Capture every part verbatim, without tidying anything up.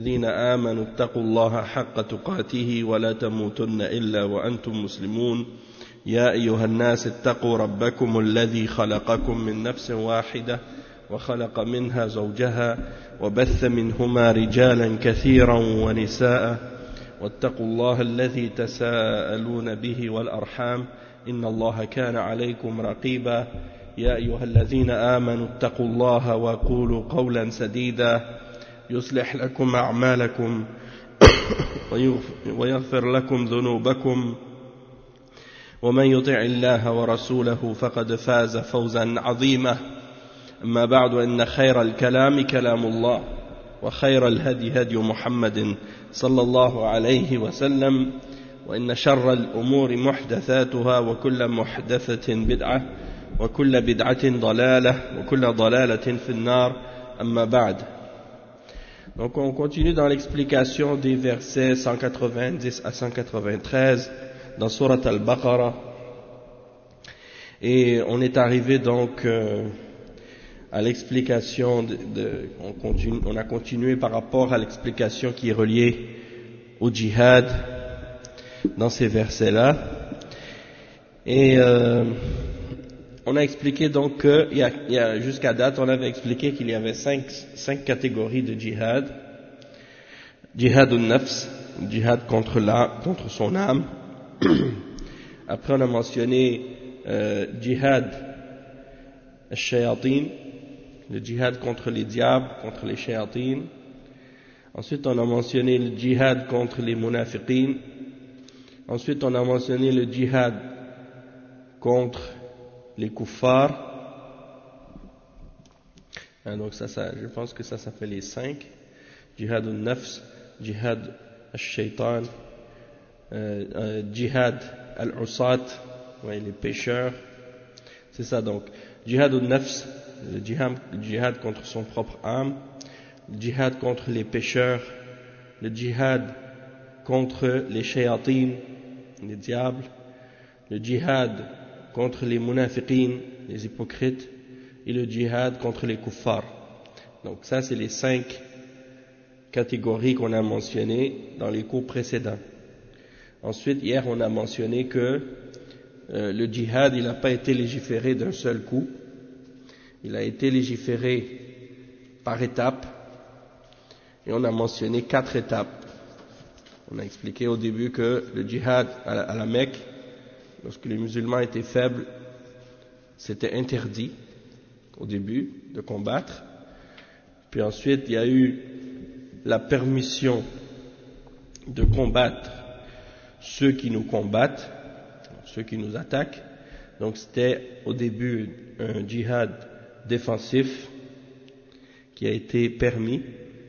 الذين آمنوا اتقوا الله حق تقاته ولا تموتن إلا وأنتم مسلمون يا أيها الناس اتقوا ربكم الذي خلقكم من نفس واحدة وخلق منها زوجها وبث منهما رجالا كثيرا ونساء واتقوا الله الذي تساءلون به والأرحام إن الله كان عليكم رقيبا يا أيها الذين آمنوا اتقوا الله وقولوا قولا سديدا يصلح لكم أعمالكم ويغفر لكم ذنوبكم ومن يطع الله ورسوله فقد فاز فوزا عظيما أما بعد إن خير الكلام كلام الله وخير الهدي هدي محمد صلى الله عليه وسلم وإن شر الأمور محدثاتها وكل محدثة بدعة وكل بدعة ضلالة وكل ضلالة في النار أما بعد. Donc on continue dans l'explication des versets cent quatre-vingt-dix à cent quatre-vingt-treize dans Surat Al-Baqarah, et on est arrivé donc euh, à l'explication de, de on, continue, on a continué par rapport à l'explication qui est reliée au djihad dans ces versets-là, et euh, on a expliqué donc que il y a, il y a, jusqu'à date, on avait expliqué qu'il y avait cinq, cinq catégories de djihad. Djihad al-nafs, djihad contre, la, contre son âme. Après on a mentionné euh, djihad al-shayatin, le djihad contre les diables, contre les shayatin. Ensuite on a mentionné le djihad contre les munafiqin. Ensuite on a mentionné le djihad contre les kuffars, hein, donc ça, ça, je pense que ça, ça fait les cinq. Jihad al-nafs, jihad al-shaytan, euh, euh, jihad al-usat, ouais, les pécheurs, c'est ça donc. Jihad al-nafs, le jihad, le jihad contre son propre âme, le jihad contre les pécheurs, le jihad contre les shayatin, les diables, le jihad contre les munafiqin, les hypocrites, et le djihad contre les kuffars. Donc ça, c'est les cinq catégories qu'on a mentionnées dans les cours précédents. Ensuite, hier, on a mentionné que euh, le djihad, il n'a pas été légiféré d'un seul coup. Il a été légiféré par étapes, et on a mentionné quatre étapes. On a expliqué au début que le djihad à la, à la Mecque, lorsque les musulmans étaient faibles, c'était interdit au début de combattre. Puis ensuite, il y a eu la permission de combattre ceux qui nous combattent, ceux qui nous attaquent. Donc c'était au début un djihad défensif qui a été permis.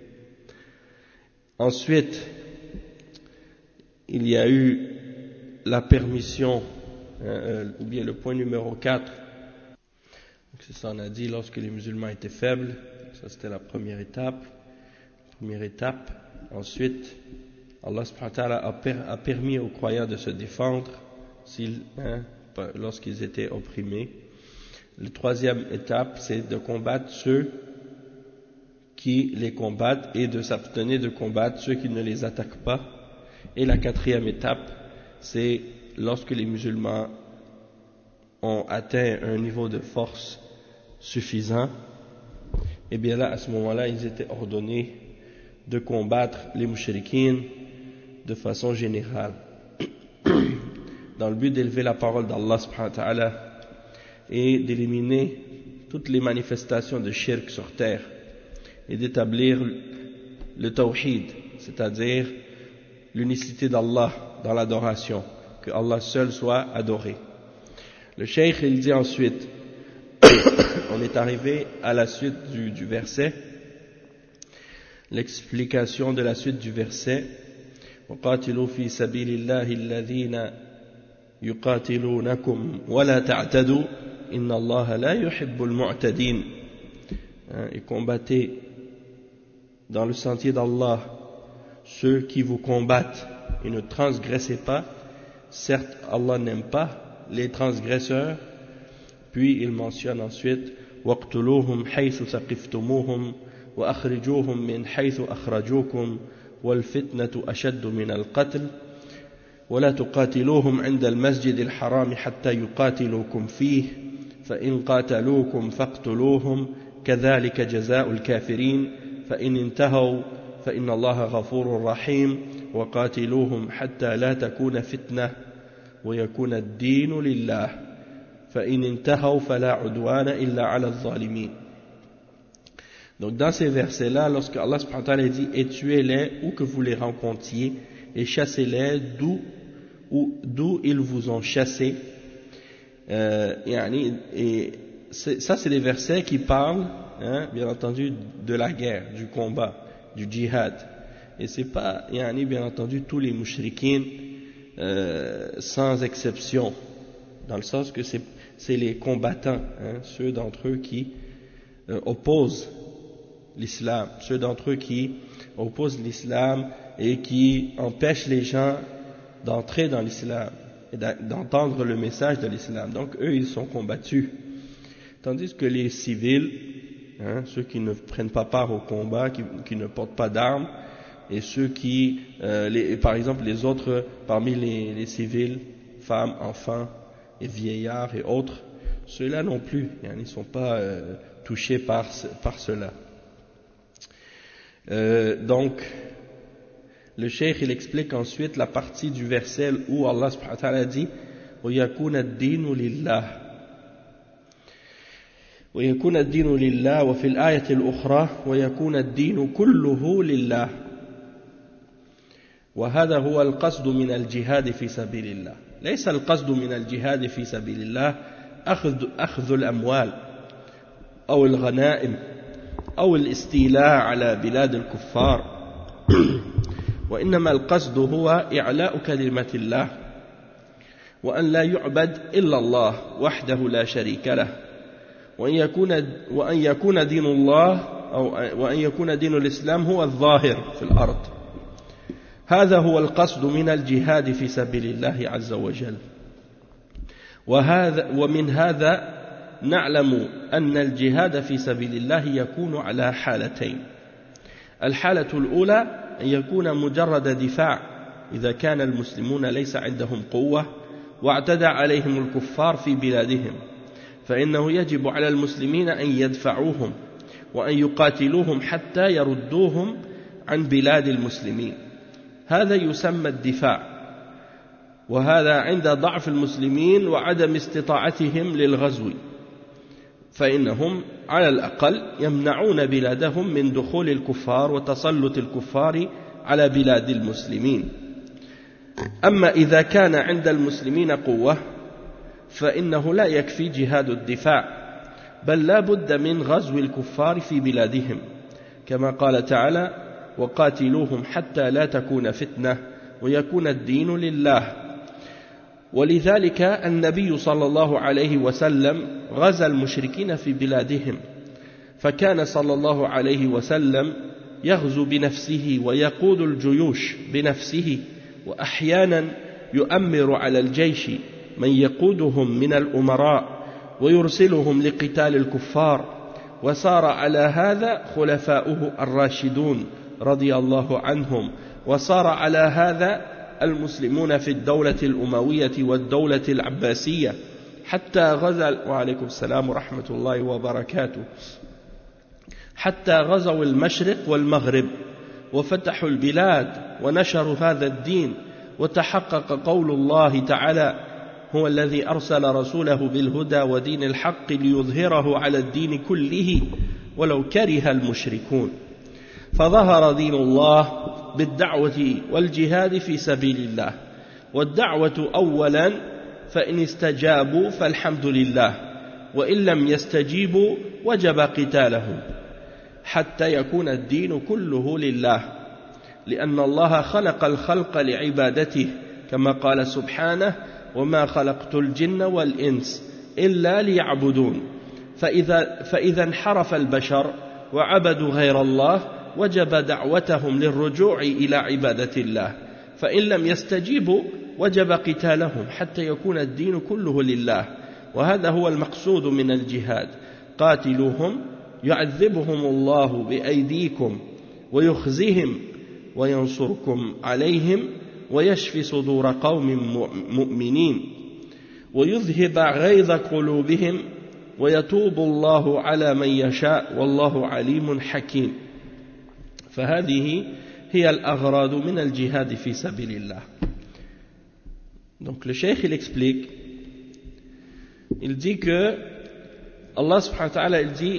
Ensuite, il y a eu la permission, euh, ou bien le point numéro quatre, c'est ça, on a dit lorsque les musulmans étaient faibles, ça c'était la première étape, première étape. Ensuite, Allah subhanahu wa ta'ala a, per, a permis aux croyants de se défendre hein, lorsqu'ils étaient opprimés. La troisième étape, c'est de combattre ceux qui les combattent et de s'abstenir de combattre ceux qui ne les attaquent pas. Et la quatrième étape, c'est lorsque les musulmans ont atteint un niveau de force suffisant, et bien là, à ce moment-là, ils étaient ordonnés de combattre les mushrikines de façon générale, dans le but d'élever la parole d'Allah subhanahu wa ta'ala et d'éliminer toutes les manifestations de shirk sur terre et d'établir le tawhid, c'est-à-dire l'unicité d'Allah dans l'adoration, que Allah seul soit adoré. Le cheikh il dit ensuite, on est arrivé à la suite du, du verset, l'explication de la suite du verset. وَقَاتِلُوا فِي سَبِيلِ اللَّهِ الَّذِينَ يُقَاتِلُونَكُمْ وَلَا تَعْتَدُوا إِنَّ اللَّهَ لَا يُحِبُّ الْمُعْتَدِينَ. Et combattez dans le sentier d'Allah ceux qui vous combattent et ne transgressez pas. Certes, Allah n'aime pas les transgresseurs. Puis il mentionne ensuite وَاقْتُلُوهُمْ حَيْثُ ثَقِفْتُمُوهُمْ وأخرجوهم من حيث أخرجوكم والفتنة أشد من القتل ولا تقاتلوهم عند المسجد الحرام حتى يقاتلوكم فيه فإن قاتلوكم فاقتلوهم كذلك جزاء الكافرين فإن انتهوا فإن الله غفور رحيم وقاتلوهم حتى لا تكون فتنة ويكون الدين لله فإن انتهوا فلا عدوان إلا على الظالمين. Donc dans ces versets-là, lorsque Allah subhanahu wa ta'ala dit « Et tuez-les où que vous les rencontriez, et chassez-les d'où, où, d'où ils vous ont chassés. Euh, » Et c'est, ça, c'est des versets qui parlent, hein, bien entendu, de la guerre, du combat, du djihad. Et c'est pas, yani, bien entendu, tous les mouchriquins, euh, sans exception, dans le sens que c'est, c'est les combattants, hein, ceux d'entre eux qui euh, opposent l'islam, ceux d'entre eux qui opposent l'islam et qui empêchent les gens d'entrer dans l'islam et d'entendre le message de l'islam. Donc eux, ils sont combattus. Tandis que les civils, hein, ceux qui ne prennent pas part au combat, qui, qui ne portent pas d'armes, et ceux qui, euh, les, par exemple les autres, parmi les, les civils, femmes, enfants et vieillards et autres, ceux-là non plus, hein, ils ne sont pas euh, touchés par, par cela. Euh, donc, le cheikh il explique ensuite la partie du verset où Allah subhanahu wa ta'ala dit وَيَكُونَ الدِّينُ لِلَّهِ وَيَكُونَ الدِّينُ لِلَّهِ وفي الآية الأخرى وَيَكُونَ الدِّينُ كُلُّهُ لِلَّهِ وهذا هو القصد من الجهاد في سبيل الله. ليس القصد من الجهاد في سبيل الله أخذ, أخذ الأموال أو الغنائم أو الاستيلاء على بلاد الكفار وإنما القصد هو إعلاء كلمة الله وأن لا يعبد إلا الله وحده لا شريك له وأن يكون, وأن يكون دين الله أو وأن يكون دين الإسلام هو الظاهر في الأرض. هذا هو القصد من الجهاد في سبيل الله عز وجل. وهذا ومن هذا نعلم أن الجهاد في سبيل الله يكون على حالتين. الحالة الأولى أن يكون مجرد دفاع إذا كان المسلمون ليس عندهم قوة واعتدى عليهم الكفار في بلادهم فإنه يجب على المسلمين أن يدفعوهم وأن يقاتلوهم حتى يردوهم عن بلاد المسلمين. هذا يسمى الدفاع وهذا عند ضعف المسلمين وعدم استطاعتهم للغزو فإنهم على الأقل يمنعون بلادهم من دخول الكفار وتسلط الكفار على بلاد المسلمين. أما إذا كان عند المسلمين قوة فإنه لا يكفي جهاد الدفاع بل لا بد من غزو الكفار في بلادهم كما قال تعالى وقاتلوهم حتى لا تكون فتنة ويكون الدين لله. ولذلك النبي صلى الله عليه وسلم غزا المشركين في بلادهم فكان صلى الله عليه وسلم يغزو بنفسه ويقود الجيوش بنفسه وأحيانا يؤمر على الجيش من يقودهم من الأمراء ويرسلهم لقتال الكفار وصار على هذا خلفاؤه الراشدون رضي الله عنهم وصار على هذا المسلمون في الدولة الأموية والدولة العباسية حتى غزا وعليكم السلام ورحمة الله وبركاته حتى غزوا المشرق والمغرب وفتحوا البلاد ونشروا هذا الدين وتحقق قول الله تعالى هو الذي أرسل رسوله بالهدى ودين الحق ليظهره على الدين كله ولو كره المشركون. فظهر دين الله بالدعوة والجهاد في سبيل الله. والدعوة أولا فإن استجابوا فالحمد لله وإن لم يستجيبوا وجب قتالهم حتى يكون الدين كله لله لأن الله خلق الخلق لعبادته كما قال سبحانه وما خلقت الجن والإنس إلا ليعبدون. فإذا, فإذا انحرف البشر وعبدوا غير الله وجب دعوتهم للرجوع إلى عبادة الله فإن لم يستجيبوا وجب قتالهم حتى يكون الدين كله لله. وهذا هو المقصود من الجهاد قاتلوهم يعذبهم الله بأيديكم ويخزيهم وينصركم عليهم ويشفي صدور قوم مؤمنين ويذهب غيظ قلوبهم ويتوب الله على من يشاء والله عليم حكيم فهذه هي الأغراض من الجهاد في سبيل الله. Donc le cheikh il explique, il dit que Allah subhanahu wa ta'ala il dit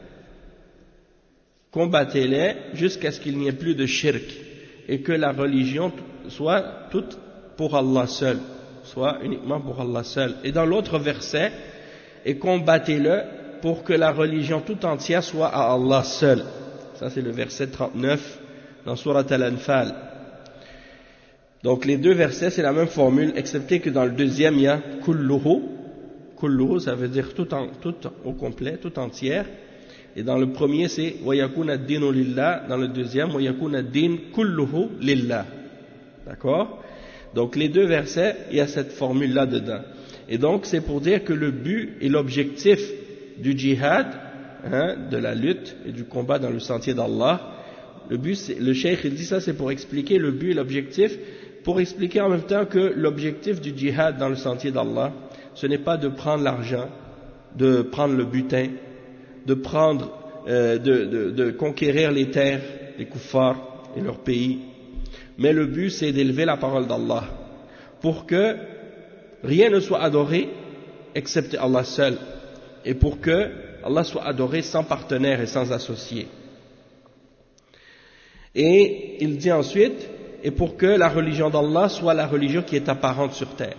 combattez-les jusqu'à ce qu'il n'y ait plus de shirk et que la religion soit toute pour Allah seul, soit uniquement pour Allah seul. Et dans l'autre verset, et combattez-le pour que la religion tout entière soit à Allah seul. Ça c'est le verset trente-neuf dans Surat Al-Anfal. Donc les deux versets c'est la même formule, excepté que dans le deuxième il y a kulluhu. Kulluhu ça veut dire tout, en, tout au complet, tout entière. Et dans le premier c'est wa yakuna ad-dinu lillah, dans le deuxième wa yakuna ad-din kulluhu lillah. D'accord? Donc les deux versets, il y a cette formule là dedans. Et donc c'est pour dire que le but et l'objectif du djihad, hein, de la lutte et du combat dans le sentier d'Allah, le but, c'est, le cheikh il dit ça c'est pour expliquer le but et l'objectif, pour expliquer en même temps que l'objectif du djihad dans le sentier d'Allah, ce n'est pas de prendre l'argent, de prendre le butin, de prendre, euh, de, de, de conquérir les terres des kuffars et leur pays, mais le but c'est d'élever la parole d'Allah pour que rien ne soit adoré excepté Allah seul et pour que Allah soit adoré sans partenaire et sans associé. Et il dit ensuite, et pour que la religion d'Allah soit la religion qui est apparente sur terre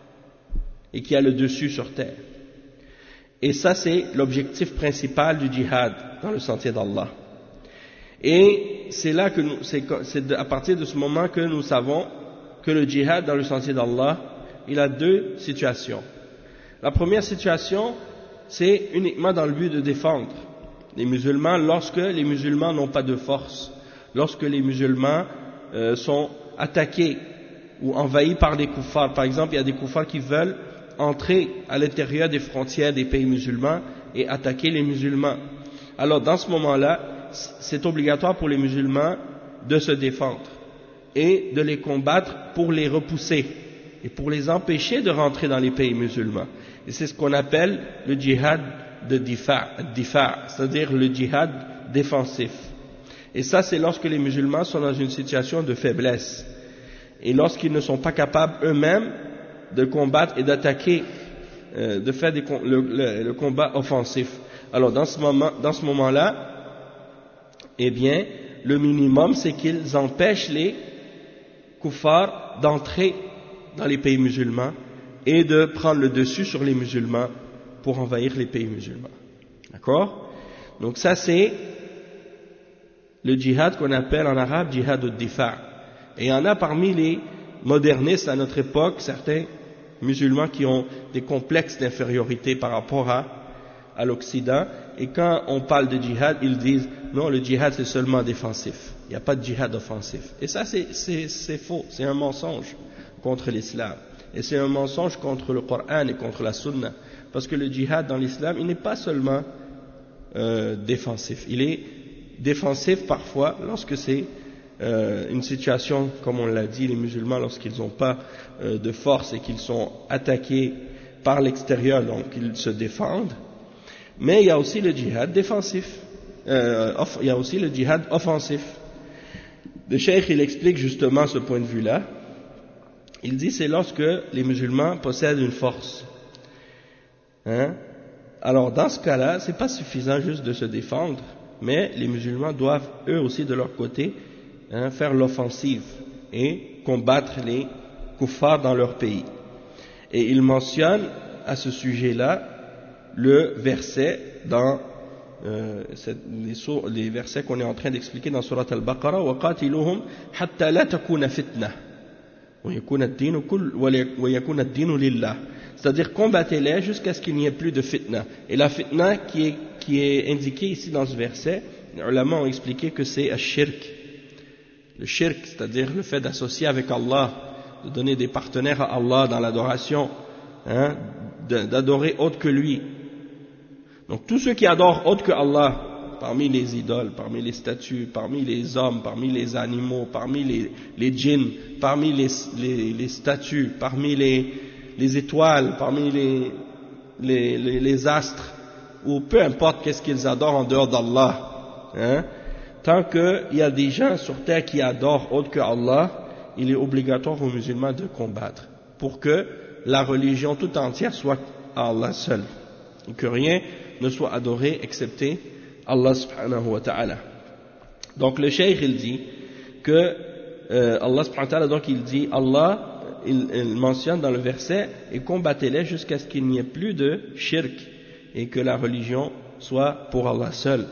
et qui a le dessus sur terre. Et ça c'est l'objectif principal du djihad dans le sentier d'Allah. Et c'est là que nous, c'est, c'est à partir de ce moment que nous savons que le djihad dans le sentier d'Allah, il a deux situations. La première situation, c'est uniquement dans le but de défendre les musulmans lorsque les musulmans n'ont pas de force, lorsque les musulmans euh, sont attaqués ou envahis par des kuffars. Par exemple, il y a des kuffars qui veulent entrer à l'intérieur des frontières des pays musulmans et attaquer les musulmans. Alors dans ce moment-là, c'est obligatoire pour les musulmans de se défendre et de les combattre pour les repousser et pour les empêcher de rentrer dans les pays musulmans. Et c'est ce qu'on appelle le djihad de difa, difa, c'est-à-dire le djihad défensif. Et ça c'est lorsque les musulmans sont dans une situation de faiblesse et lorsqu'ils ne sont pas capables eux-mêmes de combattre et d'attaquer, euh, de faire des, le, le, le combat offensif. Alors dans ce moment, dans ce moment-là, eh bien, le minimum c'est qu'ils empêchent les kuffars d'entrer dans les pays musulmans et de prendre le dessus sur les musulmans pour envahir les pays musulmans. D'accord? Donc ça c'est le djihad qu'on appelle en arabe djihad ad-difa. Et il y en a parmi les modernistes à notre époque, certains musulmans qui ont des complexes d'infériorité par rapport à, à l'Occident, et quand on parle de djihad, ils disent non, le djihad c'est seulement défensif, il n'y a pas de djihad offensif. Et ça c'est, c'est, c'est faux, c'est un mensonge contre l'islam, et c'est un mensonge contre le Coran et contre la Sunna, parce que le djihad dans l'islam, il n'est pas seulement euh, défensif, il est défensif parfois lorsque c'est Euh, une situation, comme on l'a dit, les musulmans lorsqu'ils n'ont pas euh, de force et qu'ils sont attaqués par l'extérieur, donc ils se défendent. Mais il y a aussi le djihad défensif, euh, off, il y a aussi le djihad offensif. Le cheikh il explique justement ce point de vue-là. Il dit c'est lorsque les musulmans possèdent une force. Hein? Alors dans ce cas-là, c'est pas suffisant juste de se défendre, mais les musulmans doivent eux aussi de leur côté Hein, faire l'offensive et combattre les kuffars dans leur pays. Et il mentionne à ce sujet-là le verset dans euh, cette, les, les versets qu'on est en train d'expliquer dans Surat Al-Baqarah وَقَاتِلُهُمْ حَتَّى لَا تَكُونَ فِتْنَةً وَيَكُونَ الدِّينُ لِلَّهِ, c'est-à-dire combattez-les jusqu'à ce qu'il n'y ait plus de fitna. Et la fitna qui est, qui est indiquée ici dans ce verset, les ulama ont expliqué que c'est ash-shirk. Le shirk, c'est-à-dire le fait d'associer avec Allah, de donner des partenaires à Allah dans l'adoration, hein, d'adorer autre que lui. Donc tous ceux qui adorent autre que Allah parmi les idoles, parmi les statues, parmi les hommes, parmi les animaux, parmi les, les djinns, parmi les, les, les statues, parmi les, les étoiles, parmi les, les, les, les astres, ou peu importe qu'est-ce qu'ils adorent en dehors d'Allah, hein, tant qu'il y a des gens sur terre qui adorent autre que Allah, il est obligatoire aux musulmans de combattre pour que la religion tout entière soit à Allah seul et que rien ne soit adoré excepté Allah subhanahu wa ta'ala. Donc le cheikh il dit que euh, Allah subhanahu wa ta'ala, donc il dit Allah, il, il mentionne dans le verset, et combattez-les jusqu'à ce qu'il n'y ait plus de shirk et que la religion soit pour Allah seul.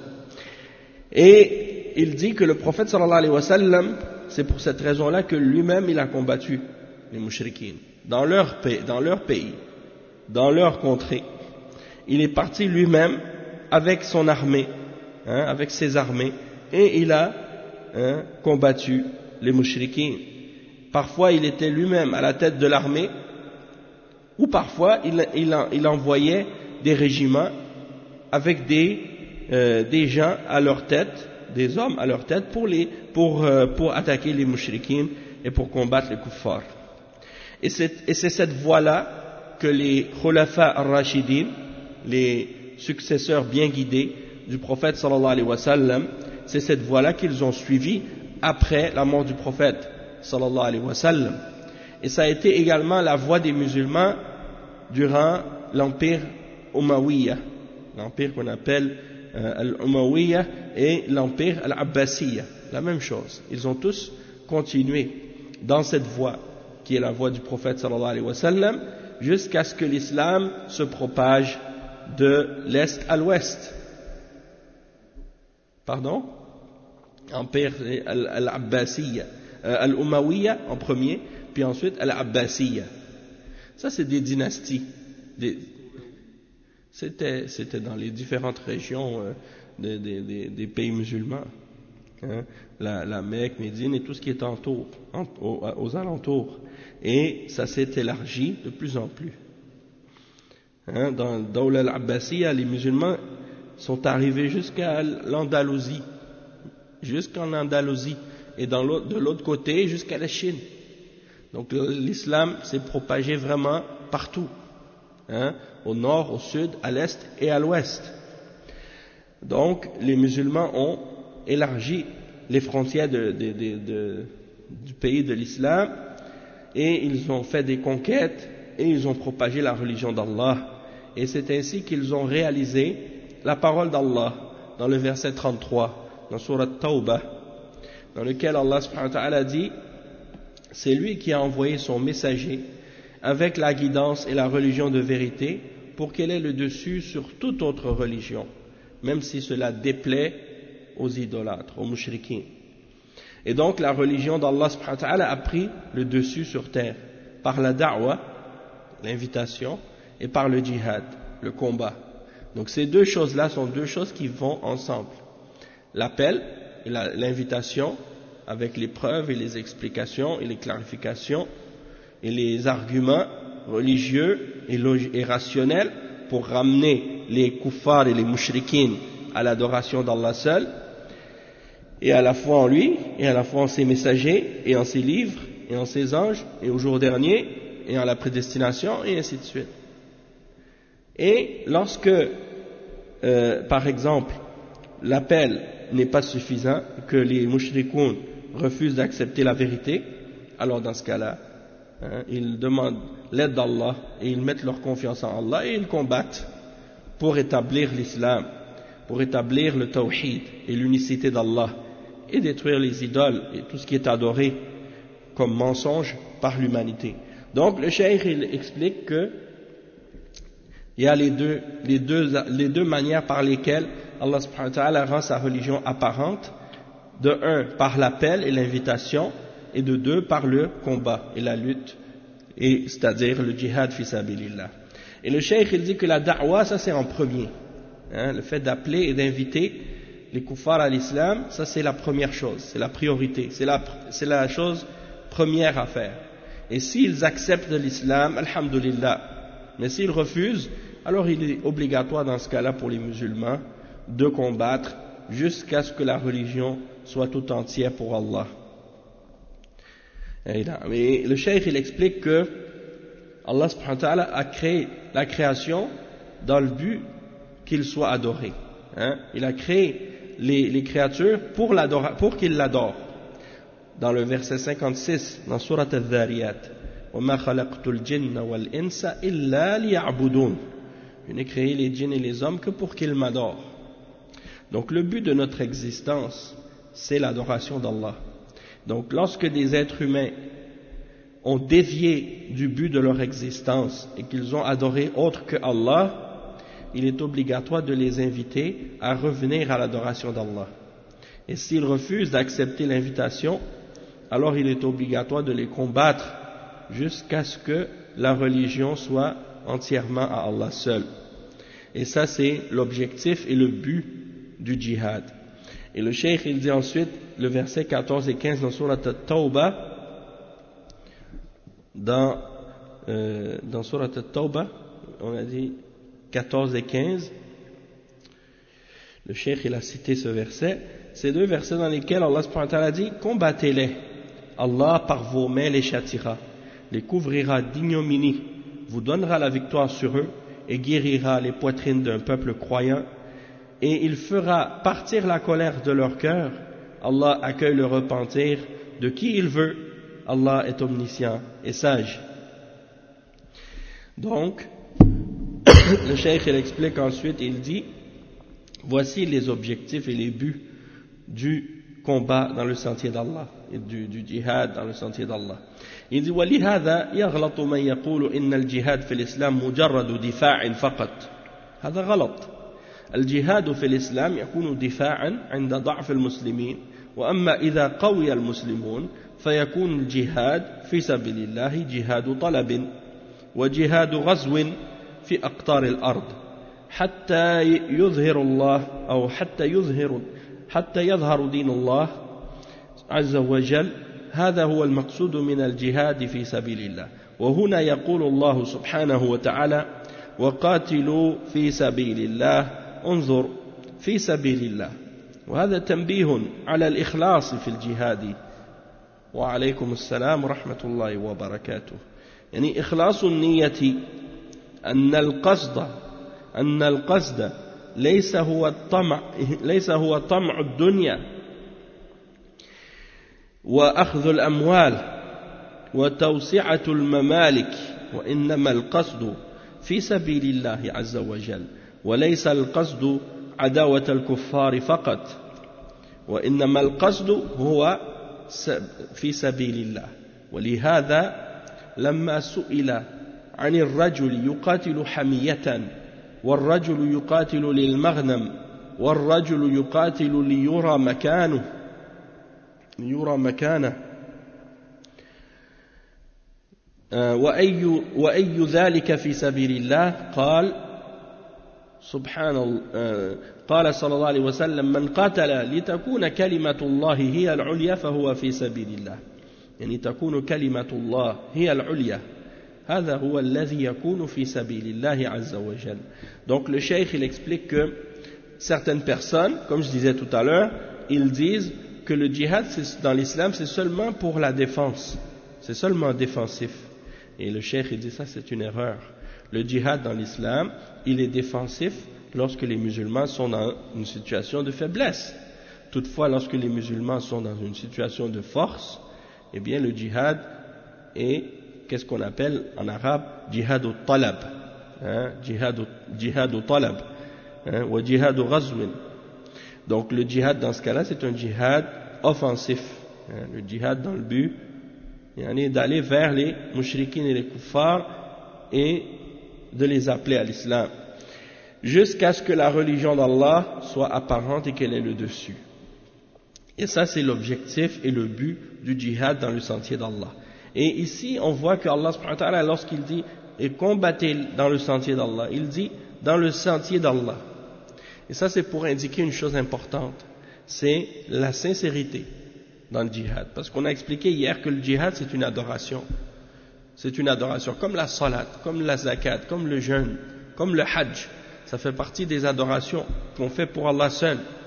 Et il dit que le prophète sallallahu alayhi wa sallam, c'est pour cette raison-là que lui-même il a combattu les mushrikines dans leur pays, dans leur pays, dans leur contrée. Il est parti lui-même avec son armée, hein, avec ses armées, et il a hein, combattu les mushrikines. Parfois il était lui-même à la tête de l'armée, ou parfois il, il, il envoyait des régiments avec des, euh, des gens à leur tête, des hommes à leur tête pour, les, pour, euh, pour attaquer les mushrikines et pour combattre les kuffars. Et c'est, et c'est cette voie-là que les khulafa ar-rashidin, les successeurs bien guidés du prophète sallallahu alayhi wa sallam, c'est cette voie-là qu'ils ont suivie après la mort du prophète sallallahu alayhi wa sallam. Et ça a été également la voie des musulmans durant l'empire Umayyad, l'empire qu'on appelle euh, al-Umayyad et l'empire al-Abbasiyya, la même chose. Ils ont tous continué dans cette voie qui est la voie du prophète sallallahu alayhi wa sallam jusqu'à ce que l'islam se propage de l'est à l'ouest. Pardon? Empire al-Abbasiyya, euh, al-Umayyad en premier, puis ensuite al-Abbasiyya. Ça c'est des dynasties. Des, c'était, c'était dans les différentes régions euh, des, des, des pays musulmans. Hein, la, la Mecque, Médine et tout ce qui est entour, en, aux, aux alentours. Et ça s'est élargi de plus en plus. Hein, dans le Dawla al-Abbasiyya, les musulmans sont arrivés jusqu'à l'Andalousie, jusqu'en Andalousie, et dans l'autre, de l'autre côté jusqu'à la Chine. Donc l'islam s'est propagé vraiment partout, hein, au nord, au sud, à l'est et à l'ouest. Donc les musulmans ont élargi les frontières de, de, de, de, du pays de l'islam, et ils ont fait des conquêtes et ils ont propagé la religion d'Allah. Et c'est ainsi qu'ils ont réalisé la parole d'Allah dans le verset trente-trois, dans Surat Tawbah, dans lequel Allah subhanahu wa ta'ala dit: c'est lui qui a envoyé son messager avec la guidance et la religion de vérité pour qu'elle ait le dessus sur toute autre religion, même si cela déplaît aux idolâtres, aux mushrikins. Et donc la religion d'Allah subhanahu wa ta'ala a pris le dessus sur terre par la da'wa, l'invitation, et par le djihad, le combat. Donc ces deux choses-là sont deux choses qui vont ensemble. L'appel et la, l'invitation avec les preuves et les explications et les clarifications et les arguments religieux et, log- et rationnels pour ramener les kuffars et les mushrikines à l'adoration d'Allah seul, et à la foi en lui, et à la foi en ses messagers, et en ses livres, et en ses anges, et au jour dernier, et en la prédestination, et ainsi de suite. Et lorsque, euh, par exemple, l'appel n'est pas suffisant, que les mushrikoun refusent d'accepter la vérité, alors dans ce cas-là, hein, ils demandent l'aide d'Allah, et ils mettent leur confiance en Allah, et ils combattent pour établir l'islam, pour établir le tawhid et l'unicité d'Allah, et détruire les idoles et tout ce qui est adoré comme mensonge par l'humanité. Donc le cheikh il explique que il y a les deux, les deux, les deux manières par lesquelles Allah subhanahu wa ta'ala rend sa religion apparente. De un, par l'appel et l'invitation, et de deux, par le combat et la lutte, et c'est-à-dire le djihad fi sabilillah. Et le cheikh il dit que la da'wa, ça c'est en premier, hein, le fait d'appeler et d'inviter les kuffars à l'islam, ça c'est la première chose, c'est la priorité, c'est la, c'est la chose première à faire. Et s'ils acceptent l'islam, alhamdulillah, mais s'ils refusent, alors il est obligatoire dans ce cas-là pour les musulmans de combattre jusqu'à ce que la religion soit tout entière pour Allah. Et le cheikh il explique que Allah subhanahu wa ta'ala a créé la création dans le but qu'il soit adoré. Hein? Il a créé les, les créatures pour, pour qu'ils l'adorent. Dans le verset cinquante-six, dans Surat Al-Dhariyat, وَمَا خَلَقْتُ الْجِنَّ وَالْإِنسَ إِلَّا لِيَعْبُدُونَ. Je n'ai créé les djinns et les hommes que pour qu'ils m'adorent. Donc le but de notre existence, c'est l'adoration d'Allah. Donc lorsque des êtres humains ont dévié du but de leur existence et qu'ils ont adoré autre que Allah, il est obligatoire de les inviter à revenir à l'adoration d'Allah. Et s'ils refusent d'accepter l'invitation, alors il est obligatoire de les combattre jusqu'à ce que la religion soit entièrement à Allah seul. Et ça c'est l'objectif et le but du djihad. Et le cheikh il dit ensuite, le verset quatorze et quinze dans Surat At-Tawbah, dans, euh, dans Surat At-Tawbah, on a dit quatorze et quinze, le cheikh il a cité ce verset, ces deux versets dans lesquels Allah subhanahu wa ta'ala dit « Combattez-les, Allah par vos mains les châtira, les couvrira d'ignominie, vous donnera la victoire sur eux et guérira les poitrines d'un peuple croyant, et il fera partir la colère de leur cœur. Allah accueille le repentir de qui il veut, Allah est omniscient et sage. » Donc, le cheikh il explique ensuite, il dit, voici les objectifs et les buts du combat dans le sentier d'Allah, et du, du djihad dans le sentier d'Allah. Il dit, وَلِهَذَا يَغْلَطُ مَنْ يَقُولُ إِنَّ الْجِهَادَ فِي الإسلام مجرد دفاع فقط. هذا غلط. الجهاد في الإسلام يكون دفاعا عند ضعف المسلمين، وأما إذا قوي المسلمون فيكون الجهاد في سبيل الله جهاد طلب وجهاد غزو في أقطار الأرض حتى يظهر الله أو حتى يظهر حتى يظهر دين الله عز وجل. هذا هو المقصود من الجهاد في سبيل الله. وهنا يقول الله سبحانه وتعالى وقاتلوا في سبيل الله انظر في سبيل الله. وهذا تنبيه على الإخلاص في الجهاد. وعليكم السلام ورحمة الله وبركاته. يعني إخلاص النية أن القصد أن القصد ليس هو الطمع ليس هو طمع الدنيا وأخذ الأموال وتوسعة الممالك، وإنما القصد في سبيل الله عز وجل، وليس القصد عداوة الكفار فقط، وإنما القصد هو في سبيل الله. ولهذا لما سئل عن الرجل يقاتل حمية، والرجل يقاتل للمغنم، والرجل يقاتل ليرى مكانه ليرى مكانه وأي, وأي ذلك في سبيل الله، قال سبحان الله قال صلى الله عليه وسلم من قاتل لتكون كلمة الله هي العليا فهو في سبيل الله. يعني تكون كلمة الله هي العليا، هذا هو الذي يكون في سبيل الله عز وجل. Donc le cheikh il explique que certaines personnes, comme je disais tout à l'heure, ils disent que le djihad dans l'islam c'est seulement pour la défense, c'est seulement défensif. Et le cheikh il dit ça c'est une erreur. Le djihad dans l'islam il est défensif lorsque les musulmans sont dans une situation de faiblesse. Toutefois, lorsque les musulmans sont dans une situation de force, eh bien le djihad est, qu'est-ce qu'on appelle en arabe, jihad au talab, hein, jihad, jihad au talab, hein, ou jihad au ghazwin. Donc le djihad dans ce cas-là, c'est un djihad offensif, hein, le djihad dans le but d'aller vers les mushrikines et les kuffars et de les appeler à l'islam, jusqu'à ce que la religion d'Allah soit apparente et qu'elle ait le dessus. Et ça c'est l'objectif et le but du djihad dans le sentier d'Allah. Et ici on voit que Allah subhanahu wa ta'ala, lorsqu'il dit et combattez dans le sentier d'Allah, il dit dans le sentier d'Allah. Et ça c'est pour indiquer une chose importante, c'est la sincérité dans le djihad. Parce qu'on a expliqué hier que le djihad c'est une adoration. C'est une adoration comme la salat, comme la zakat, comme le jeûne, comme le hajj. Ça fait partie des adorations qu'on fait pour Allah seul.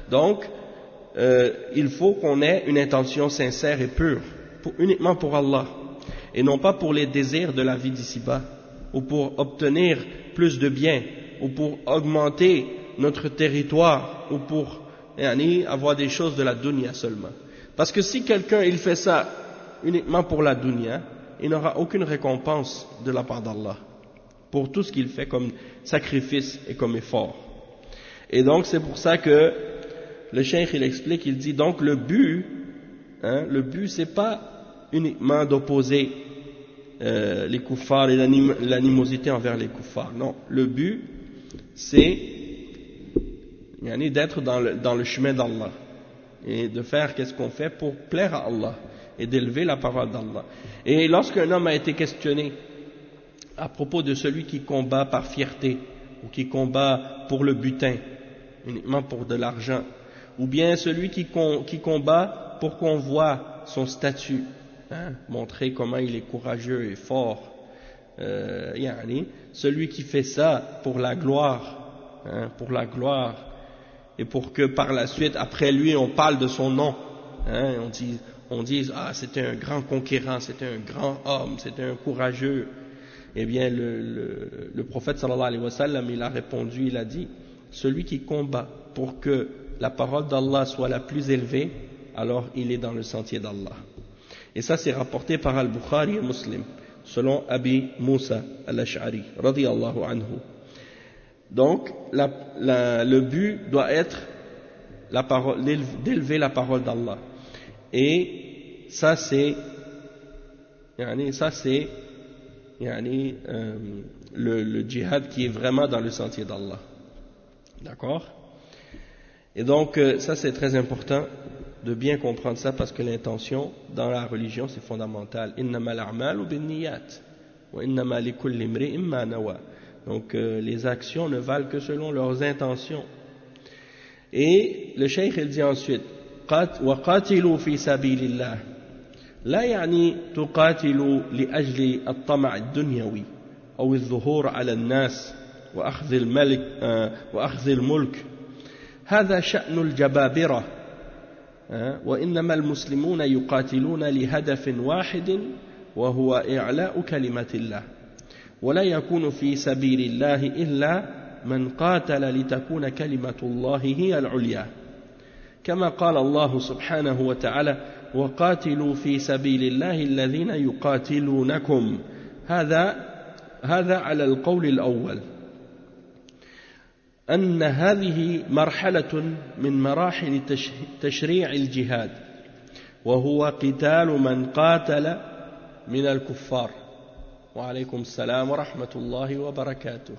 Donc, euh, il faut qu'on ait une intention sincère et pure, pour, uniquement pour Allah, et non pas pour les désirs de la vie d'ici-bas, ou pour obtenir plus de biens, ou pour augmenter notre territoire, ou pour yani, avoir des choses de la dunya seulement. Parce que si quelqu'un il fait ça uniquement pour la dunya, il n'aura aucune récompense de la part d'Allah pour tout ce qu'il fait comme sacrifice et comme effort. Et donc c'est pour ça que le cheikh il explique, il dit donc le but, hein, le but c'est pas uniquement d'opposer euh, les kuffars et l'anim, l'animosité envers les kuffars. Non, le but c'est yani, d'être dans le, dans le chemin d'Allah et de faire qu'est-ce qu'on fait pour plaire à Allah et d'élever la parole d'Allah. Et lorsqu'un homme a été questionné à propos de celui qui combat par fierté ou qui combat pour le butin, uniquement pour de l'argent, ou bien celui qui, com- qui combat pour qu'on voit son statut, hein, montrer comment il est courageux et fort, euh, yani, celui qui fait ça pour la gloire, hein, pour la gloire, et pour que par la suite, après lui, on parle de son nom, hein, on dit, on dit ah c'était un grand conquérant, c'était un grand homme, c'était un courageux. Eh bien le, le, le prophète sallallahu alayhi wa sallam il a répondu, il a dit celui qui combat pour que la parole d'Allah soit la plus élevée, alors il est dans le sentier d'Allah. Et ça c'est rapporté par Al-Bukhari et Muslim selon Abi Moussa al-Ash'ari radiyallahu anhu. Donc la, la, le but doit être la parole, d'élever la parole d'Allah. Et ça c'est yani, ça c'est yani, euh, le, le djihad qui est vraiment dans le sentier d'Allah. D'accord? Et donc euh, ça c'est très important de bien comprendre ça parce que l'intention dans la religion c'est fondamental. Innama al-a'malu bin-niyat wa innama likulli imri'in ma nawa. Donc euh, les actions ne valent que selon leurs intentions. Et le cheikh il dit ensuite وقاتلوا في سبيل الله لا يعني تقاتلوا لأجل الطمع الدنيوي أو الظهور على الناس وأخذ الملك وأخذ الملك هذا شأن الجبابرة وإنما المسلمون يقاتلون لهدف واحد وهو إعلاء كلمة الله ولا يكون في سبيل الله إلا من قاتل لتكون كلمة الله هي العليا كما قال الله سبحانه وتعالى وقاتلوا في سبيل الله الذين يقاتلونكم هذا هذا على القول الأول أن هذه مرحلة من مراحل تشريع الجهاد وهو قتال من قاتل من الكفار وعليكم السلام ورحمة الله وبركاته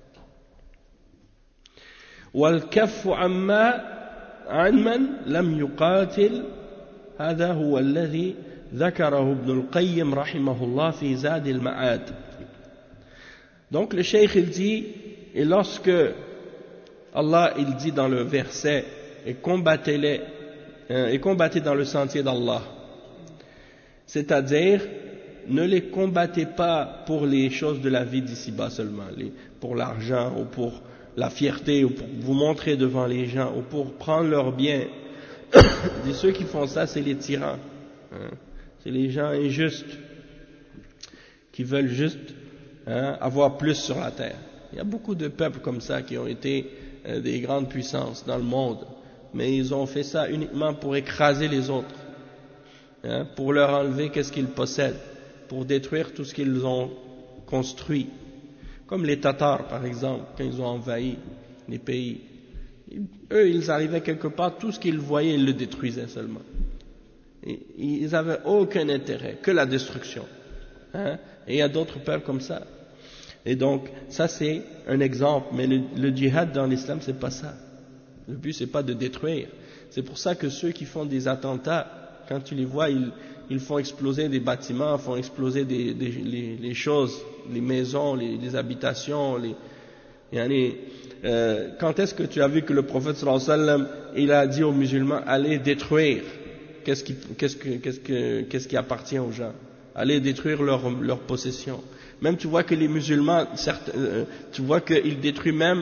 والكف عما عن من لم يقاتل هذا هو الذي ذكره ابن القيم رحمه الله في زاد المعاد. Donc le cheikh il dit, et lorsque Allah il dit dans le verset et combattez-les euh, et combattez dans le sentier d'Allah, c'est-à-dire ne les combattez pas pour les choses de la vie d'ici-bas seulement, les, pour l'argent ou pour la fierté ou pour vous montrer devant les gens ou pour prendre leurs biens. Ceux qui font ça c'est les tyrans, hein. C'est les gens injustes qui veulent juste hein, avoir plus sur la terre. Il y a beaucoup de peuples comme ça qui ont été euh, des grandes puissances dans le monde, mais ils ont fait ça uniquement pour écraser les autres, hein, pour leur enlever qu'est-ce qu'ils possèdent, pour détruire tout ce qu'ils ont construit. Comme les Tatars par exemple, quand ils ont envahi les pays, eux ils arrivaient quelque part, tout ce qu'ils voyaient ils le détruisaient seulement. Et, ils n'avaient aucun intérêt que la destruction, hein? Et il y a d'autres peuples comme ça. Et donc ça c'est un exemple, mais le, le djihad dans l'islam c'est pas ça. Le but c'est pas de détruire. C'est pour ça que ceux qui font des attentats, quand tu les vois, ils, ils font exploser des bâtiments, font exploser des, des, les, les choses, les maisons, les, les habitations. Les, yani, euh, quand est-ce que tu as vu que le prophète sallallahu alayhi wa sallam il a dit aux musulmans allez détruire qu'est-ce qui, qu'est-ce que, qu'est-ce que, qu'est-ce qui appartient aux gens, allez détruire leurs leur possessions. Même tu vois que les musulmans, certes, euh, tu vois qu'ils détruisent même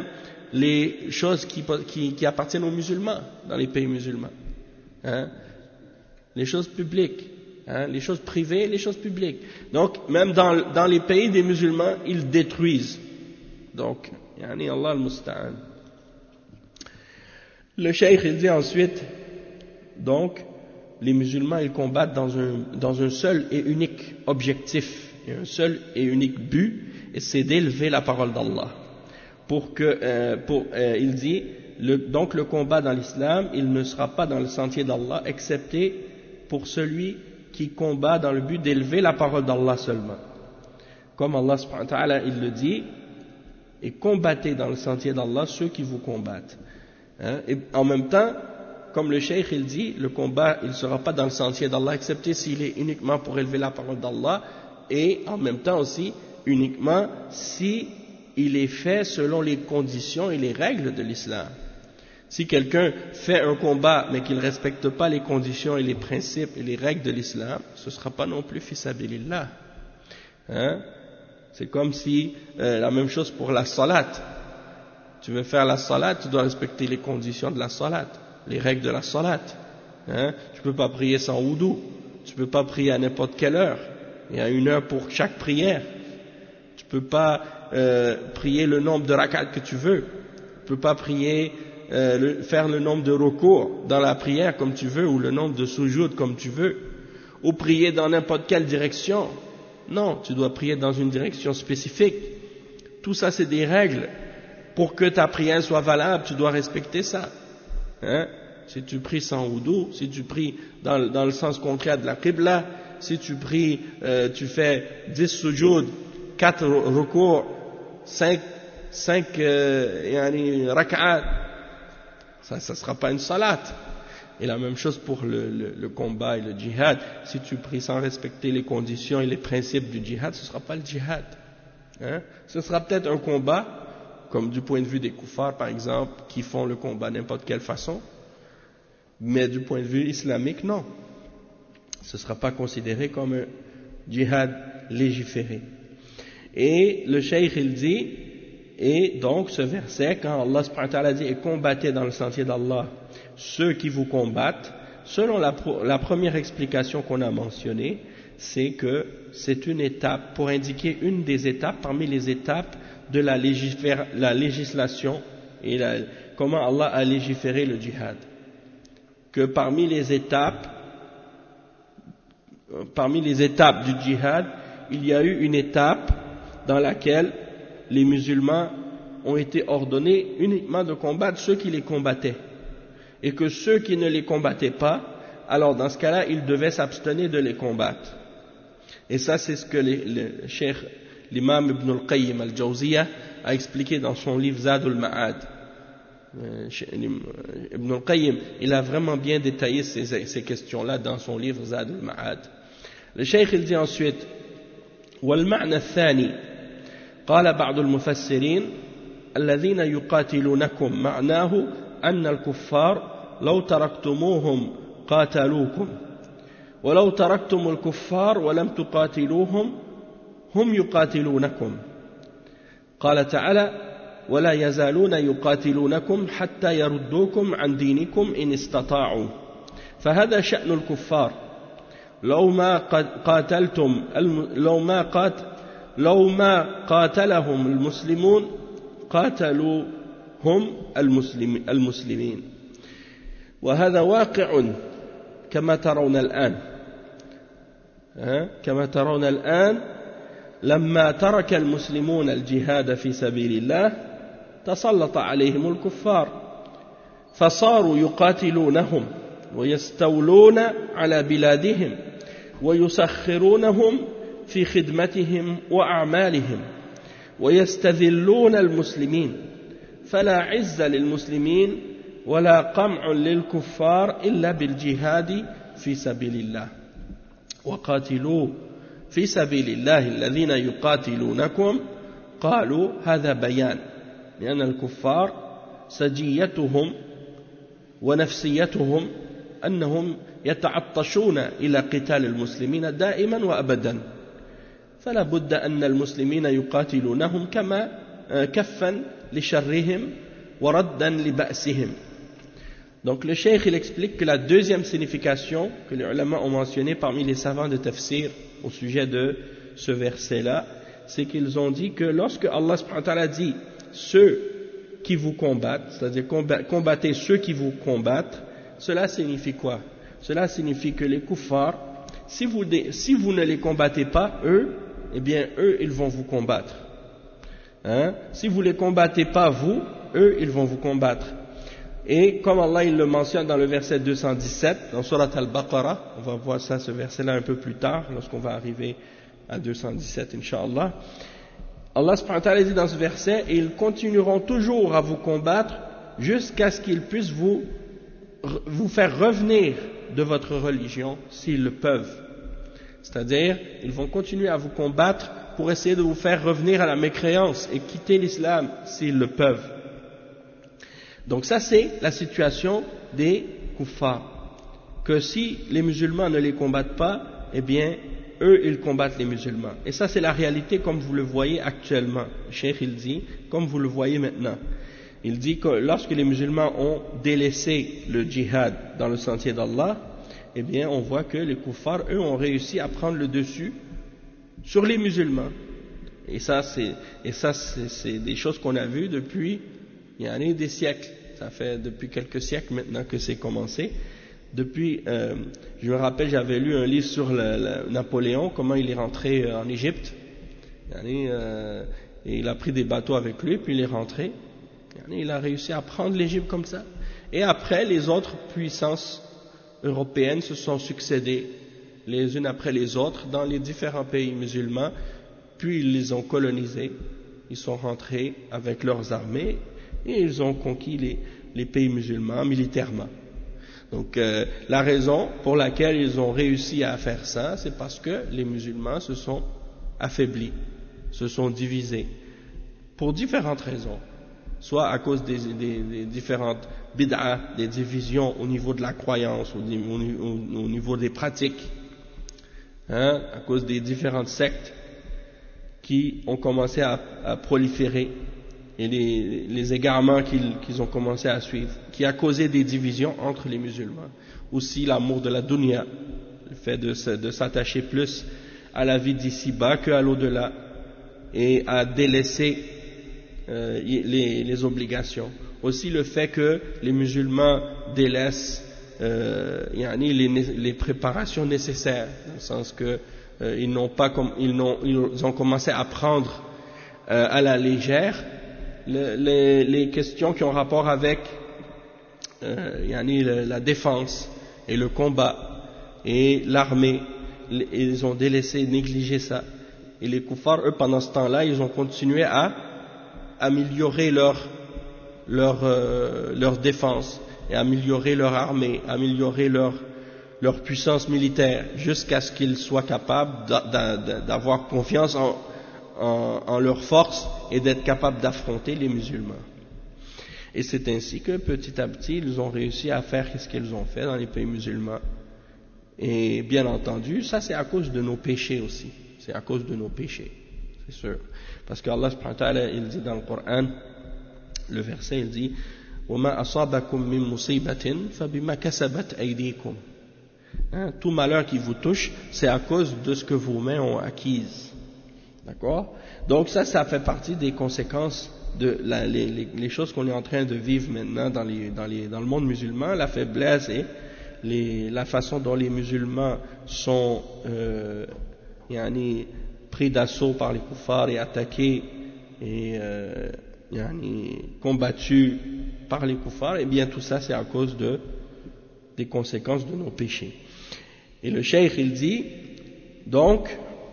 les choses qui, qui, qui appartiennent aux musulmans, dans les pays musulmans. Hein? Les choses publiques, hein? Les choses privées, les choses publiques. Donc, même dans, dans les pays des musulmans, ils détruisent. Donc, yani Allah al-Musta'an. Le cheikh, il dit ensuite, donc, les musulmans, ils combattent dans un, dans un seul et unique objectif, et un seul et unique but, et c'est d'élever la parole d'Allah. Pour que, euh, pour, euh, il dit, le, donc le combat dans l'islam, il ne sera pas dans le sentier d'Allah, excepté pour celui qui combat dans le but d'élever la parole d'Allah seulement. Comme Allah subhanahu wa ta'ala, il le dit, et combattez dans le sentier d'Allah ceux qui vous combattent. Hein? Et en même temps, comme le cheikh il dit, le combat il ne sera pas dans le sentier d'Allah excepté s'il est uniquement pour élever la parole d'Allah, et en même temps aussi uniquement si il est fait selon les conditions et les règles de l'islam. Si quelqu'un fait un combat mais qu'il ne respecte pas les conditions et les principes et les règles de l'islam, ce ne sera pas non plus fi sabilillah. Hein? C'est comme si, euh, la même chose pour la salat. Tu veux faire la salat, tu dois respecter les conditions de la salat, les règles de la salat. Hein? Tu ne peux pas prier sans wudu, tu ne peux pas prier à n'importe quelle heure, il y a une heure pour chaque prière. Tu ne peux pas euh, prier le nombre de rak'at que tu veux, tu ne peux pas prier, euh, le, faire le nombre de recours dans la prière comme tu veux, ou le nombre de sujoud comme tu veux, ou prier dans n'importe quelle direction. Non, tu dois prier dans une direction spécifique. Tout ça, c'est des règles. Pour que ta prière soit valable, tu dois respecter ça. Hein? Si tu pries sans wudu, si tu pries dans, dans le sens contraire de la qibla, si tu pries, euh, tu fais dix sujoud, quatre recours, cinq, cinq euh, rak'at, ça ne sera pas une salat. Et la même chose pour le, le, le combat et le djihad. Si tu pries sans respecter les conditions et les principes du djihad, ce ne sera pas le djihad. Hein? Ce sera peut-être un combat, comme du point de vue des koufars par exemple, qui font le combat de n'importe quelle façon, mais du point de vue islamique, non. Ce ne sera pas considéré comme un djihad légiféré. Et le cheikh il dit, et donc ce verset, quand Allah subhanahu wa ta'ala dit, et combattez dans le sentier d'Allah ceux qui vous combattent, selon la, la première explication qu'on a mentionnée, c'est que c'est une étape, pour indiquer une des étapes parmi les étapes de la, la législation et la, comment Allah a légiféré le djihad. Que parmi les étapes, parmi les étapes du djihad, il y a eu une étape dans laquelle les musulmans ont été ordonnés uniquement de combattre ceux qui les combattaient. Et que ceux qui ne les combattaient pas, alors dans ce cas-là, ils devaient s'abstenir de les combattre. Et ça, c'est ce que le, le cheikh, l'imam Ibn al-Qayyim al-Jawziyah a expliqué dans son livre Zadul Ma'ad. Ibn al-Qayyim, il a vraiment bien détaillé ces, ces questions-là dans son livre Zadul Ma'ad. Le cheikh, il dit ensuite, وَالْمَعْنَى الثَّانِي قال بعض المفسرين الذين يقاتلونكم معناه أن الكفار لو تركتموهم قاتلوكم ولو تركتم الكفار ولم تقاتلوهم هم يقاتلونكم قال تعالى ولا يزالون يقاتلونكم حتى يردوكم عن دينكم إن استطاعوا فهذا شأن الكفار لو ما قاتلتم لو ما قات لو ما قاتلهم المسلمون قاتلوا هم المسلم المسلمين وهذا واقع كما ترون الآن كما ترون الآن لما ترك المسلمون الجهاد في سبيل الله تسلط عليهم الكفار فصاروا يقاتلونهم ويستولون على بلادهم ويسخرونهم في خدمتهم وأعمالهم ويستذلون المسلمين فلا عز للمسلمين ولا قمع للكفار إلا بالجهاد في سبيل الله وقاتلوا في سبيل الله الذين يقاتلونكم قالوا هذا بيان لأن الكفار سجيتهم ونفسيتهم أنهم يتعطشون إلى قتال المسلمين دائما وأبدا فلا بد أن المسلمين يقاتلونهم كما كفا لشرهم وَرَدًّا لِبَأْسِهِمْ. Donc le cheikh il explique que la deuxième signification que les ulama ont mentionné parmi les savants de tafsir au sujet de ce verset-là, c'est qu'ils ont dit que lorsque Allah subhanahu wa ta'ala dit ceux qui vous combattent, c'est-à-dire combattez ceux qui vous combattent, cela signifie quoi? Cela signifie que les kuffars, si vous, si vous ne les combattez pas, eux, eh bien eux ils vont vous combattre. Hein? Si vous ne les combattez pas vous, eux ils vont vous combattre. Et comme Allah il le mentionne dans le verset deux cent dix-sept, dans Surat Al-Baqarah, on va voir ça, ce verset-là un peu plus tard, lorsqu'on va arriver à deux cent dix-sept, Inch'Allah. Allah subhanahu wa ta'ala dit dans ce verset, et ils continueront toujours à vous combattre jusqu'à ce qu'ils puissent vous, vous faire revenir de votre religion s'ils le peuvent. C'est-à-dire, ils vont continuer à vous combattre pour essayer de vous faire revenir à la mécréance et quitter l'islam s'ils le peuvent. Donc ça c'est la situation des kuffars, que si les musulmans ne les combattent pas, eh bien eux ils combattent les musulmans. Et ça c'est la réalité comme vous le voyez actuellement. Le cheikh il dit, comme vous le voyez maintenant. Il dit que lorsque les musulmans ont délaissé le djihad dans le sentier d'Allah, eh bien on voit que les kuffars eux ont réussi à prendre le dessus sur les musulmans. Et ça c'est, et ça c'est, c'est des choses qu'on a vues depuis il y a des siècles. Ça fait depuis quelques siècles maintenant que c'est commencé. Depuis, euh, je me rappelle, j'avais lu un livre sur le, le Napoléon, comment il est rentré en Égypte. Euh, et il a pris des bateaux avec lui, puis il est rentré. Il a réussi à prendre l'Égypte comme ça. Et après, les autres puissances européennes se sont succédées, les unes après les autres, dans les différents pays musulmans. Puis ils les ont colonisés. Ils sont rentrés avec leurs armées. Et ils ont conquis les, les pays musulmans militairement. Donc euh, la raison pour laquelle ils ont réussi à faire ça, c'est parce que les musulmans se sont affaiblis, se sont divisés, pour différentes raisons. Soit à cause des, des, des différentes bid'ah, des divisions au niveau de la croyance, au, au, au niveau des pratiques, hein, à cause des différentes sectes qui ont commencé à, à proliférer, et les, les égarements qu'ils, qu'ils ont commencé à suivre, qui a causé des divisions entre les musulmans. Aussi l'amour de la dunya, le fait de, de s'attacher plus à la vie d'ici-bas qu'à l'au-delà, et à délaisser euh, les, les obligations. Aussi le fait que les musulmans délaissent euh, yani les, les préparations nécessaires, dans le sens que euh, ils n'ont pas comme, ils, n'ont, ils ont commencé à prendre euh, à la légère Le, les, les questions qui ont rapport avec euh, yani le, la défense et le combat et l'armée. Ils ont délaissé, négligé ça. Et les kuffars, eux, pendant ce temps-là, ils ont continué à améliorer leur, leur, euh, leur défense et améliorer leur armée, améliorer leur, leur puissance militaire, jusqu'à ce qu'ils soient capables d'avoir confiance en En, en leur force et d'être capables d'affronter les musulmans. Et c'est ainsi que petit à petit ils ont réussi à faire ce qu'ils ont fait dans les pays musulmans. Et bien entendu, ça c'est à cause de nos péchés aussi. C'est à cause de nos péchés, c'est sûr. Parce qu'Allah subhanahu wa ta'ala, il dit dans le Coran, le verset il dit وَمَا أَصَابَكُم مِّن مُّصِيبَةٍ فَبِمَا كَسَبَتْ أَيْدِيكُم. Hein, tout malheur qui vous touche, c'est à cause de ce que vos mains ont acquise. D'accord? Donc ça, ça fait partie des conséquences de la, les, les, les choses qu'on est en train de vivre maintenant dans, les, dans, les, dans le monde musulman, la faiblesse et les, la façon dont les musulmans sont euh, yani, pris d'assaut par les kuffars et attaqués et euh, yani, combattus par les kuffars. Et bien tout ça, c'est à cause de, des conséquences de nos péchés. Et le cheikh, il dit, donc,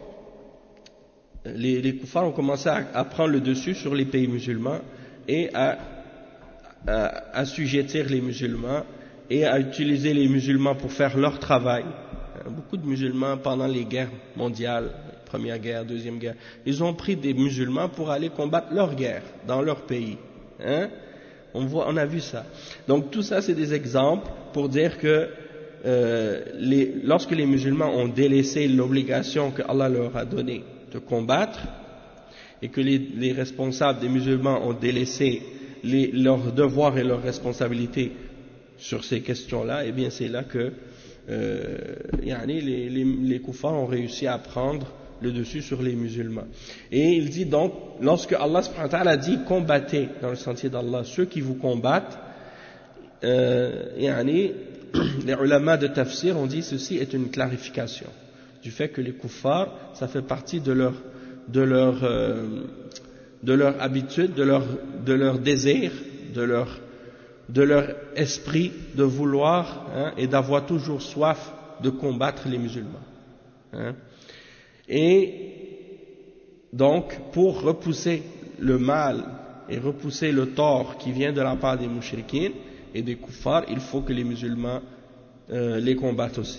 Les, les kuffars ont commencé à, à prendre le dessus sur les pays musulmans et à, à assujettir les musulmans et à utiliser les musulmans pour faire leur travail. Beaucoup de musulmans pendant les guerres mondiales, première guerre, deuxième guerre, ils ont pris des musulmans pour aller combattre leur guerre dans leur pays. Hein? On voit, on a vu ça. Donc tout ça c'est des exemples pour dire que euh, les, lorsque les musulmans ont délaissé l'obligation que Allah leur a donnée de combattre, et que les, les responsables des musulmans ont délaissé les, leurs devoirs et leurs responsabilités sur ces questions-là, eh bien c'est là que euh, yani les, les, les kuffars ont réussi à prendre le dessus sur les musulmans. Et il dit donc, lorsque Allah subhanahu wa ta'ala dit combattez dans le sentier d'Allah ceux qui vous combattent, euh, yani, les ulama de tafsir ont dit ceci est une clarification du fait que les kuffars, ça fait partie de leur, de leur, euh, de leur habitude, de leur, de leur désir, de leur, de leur esprit de vouloir hein, et d'avoir toujours soif de combattre les musulmans. Hein. Et donc, pour repousser le mal et repousser le tort qui vient de la part des mouchriquins et des kuffars, il faut que les musulmans euh, les combattent aussi.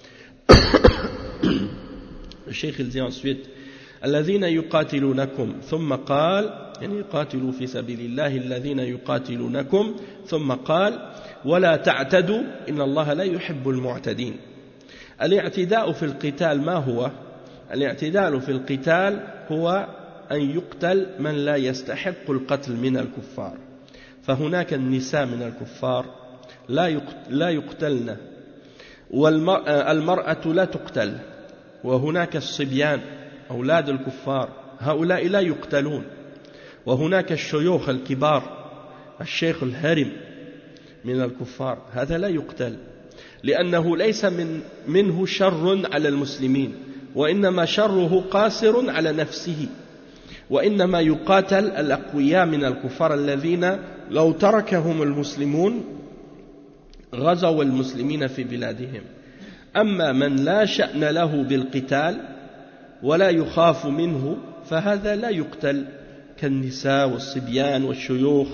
Le cheikh il dit ensuite الذين يقاتلونكم ثم قال يعني يقاتلوا في سبيل الله الذين يقاتلونكم ثم قال ولا تعتدوا إن الله لا يحب المعتدين. الاعتداء في القتال ما هو؟ الاعتداء في القتال هو أن يقتل من لا يستحق القتل من الكفار، فهناك النساء من الكفار لا يقتلن، والمرأة لا تقتل، وهناك الصبيان أولاد الكفار هؤلاء لا يقتلون، وهناك الشيوخ الكبار الشيخ الهرم من الكفار هذا لا يقتل، لأنه ليس من منه شر على المسلمين، وإنما شره قاصر على نفسه، وإنما يقاتل الأقوياء من الكفار الذين لو تركهم المسلمون غزوا المسلمين في بلادهم. أما من لا شأن له بالقتال ولا يخاف منه فهذا لا يقتل، كالنساء والصبيان والشيوخ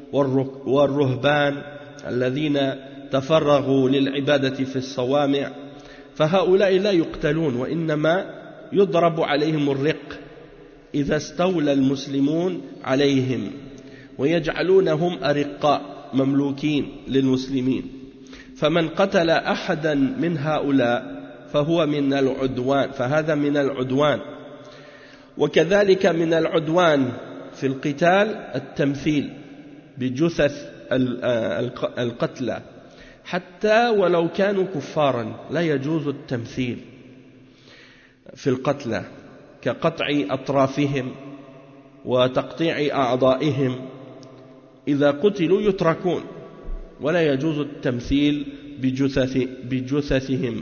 والرهبان الذين تفرغوا للعبادة في الصوامع، فهؤلاء لا يقتلون، وإنما يضرب عليهم الرق إذا استولى المسلمون عليهم ويجعلونهم أرقاء مملوكين للمسلمين، فمن قتل أحدا من هؤلاء فهو من العدوان، فهذا من العدوان. وكذلك من العدوان في القتال التمثيل بجثث القتلى حتى ولو كانوا كفارا، لا يجوز التمثيل في القتلى كقطع أطرافهم وتقطيع أعضائهم، إذا قتلوا يتركون، ولا يجوز التمثيل بجثث بجثثهم،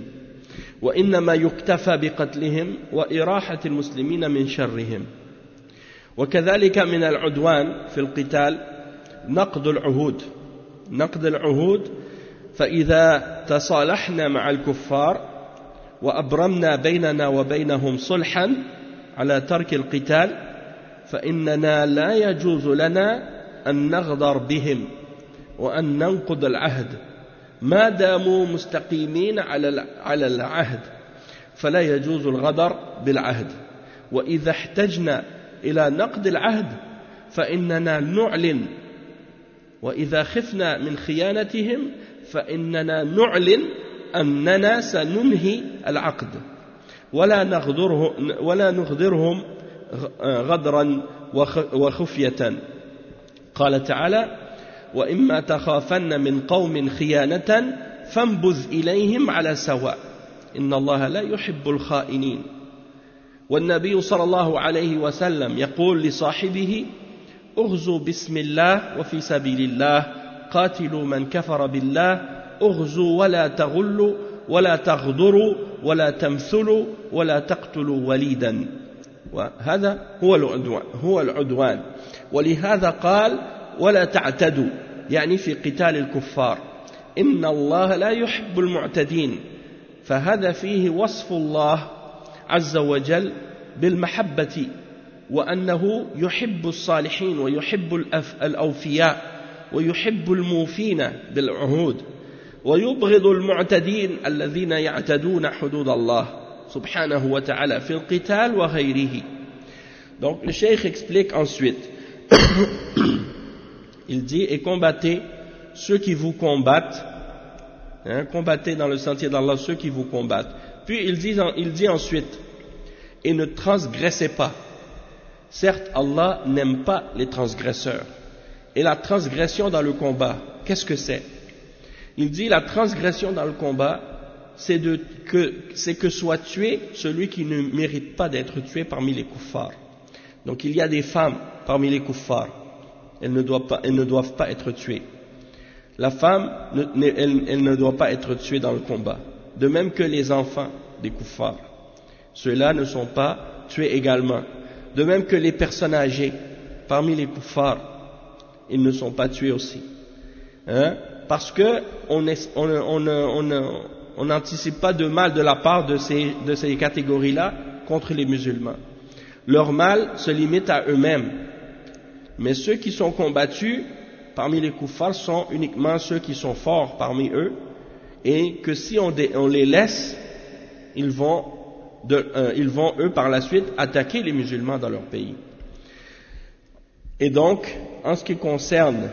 وإنما يكتفى بقتلهم وإراحة المسلمين من شرهم. وكذلك من العدوان في القتال نقض العهود، نقض العهود، فإذا تصالحنا مع الكفار وأبرمنا بيننا وبينهم صلحا على ترك القتال فإننا لا يجوز لنا أن نغدر بهم وأن ننقض العهد ما داموا مستقيمين على العهد، فلا يجوز الغدر بالعهد. وإذا احتجنا إلى نقض العهد فإننا نعلن، وإذا خفنا من خيانتهم فإننا نعلن أننا سننهي العقد ولا نغدره ولا نغدرهم غدرا وخفية. قال تعالى وإما تخافن من قوم خيانة فانبذ إليهم على سواء إن الله لا يحب الخائنين. والنبي صلى الله عليه وسلم يقول لصاحبه اغزوا بسم الله وفي سبيل الله، قاتلوا من كفر بالله، اغزوا ولا تغلوا ولا تغدروا ولا تمثلوا ولا تقتلوا وليدا. وهذا هو العدوان, هو العدوان. ولهذا قال ولا تعتدوا، يعني في قتال الكفار، إن الله لا يحب المعتدين، فهذا فيه وصف الله عز وجل بالمحبة، وأنه يحب الصالحين ويحب الأوفياء ويحب الموفين بالعهود، ويبغض المعتدين الذين يعتدون حدود الله سبحانه وتعالى في القتال وغيره. Donc le cheikh explique ensuite il dit et combattez ceux qui vous combattent, hein, combattez dans le sentier d'Allah ceux qui vous combattent. Puis il dit, il dit ensuite et ne transgressez pas. Certes Allah n'aime pas les transgresseurs, Et la transgression dans le combat, qu'est-ce que c'est? Il dit la transgression dans le combat, c'est de, que, c'est que soit tué celui qui ne mérite pas d'être tué parmi les kuffars. Donc il y a des femmes parmi les kuffars, elles ne doivent pas, elles ne doivent pas être tuées. La femme, ne, elle, elle ne doit pas être tuée dans le combat. De même que les enfants des kuffars, ceux-là ne sont pas tués également. De même que les personnes âgées parmi les kuffars, ils ne sont pas tués aussi. Hein? Parce que on n'anticipe pas de mal de la part de ces, de ces catégories-là contre les musulmans. Leur mal se limite à eux-mêmes. Mais ceux qui sont combattus parmi les kuffars sont uniquement ceux qui sont forts parmi eux, et que si on, dé, on les laisse, ils vont, de, euh, ils vont eux par la suite attaquer les musulmans dans leur pays. Et donc, en ce qui concerne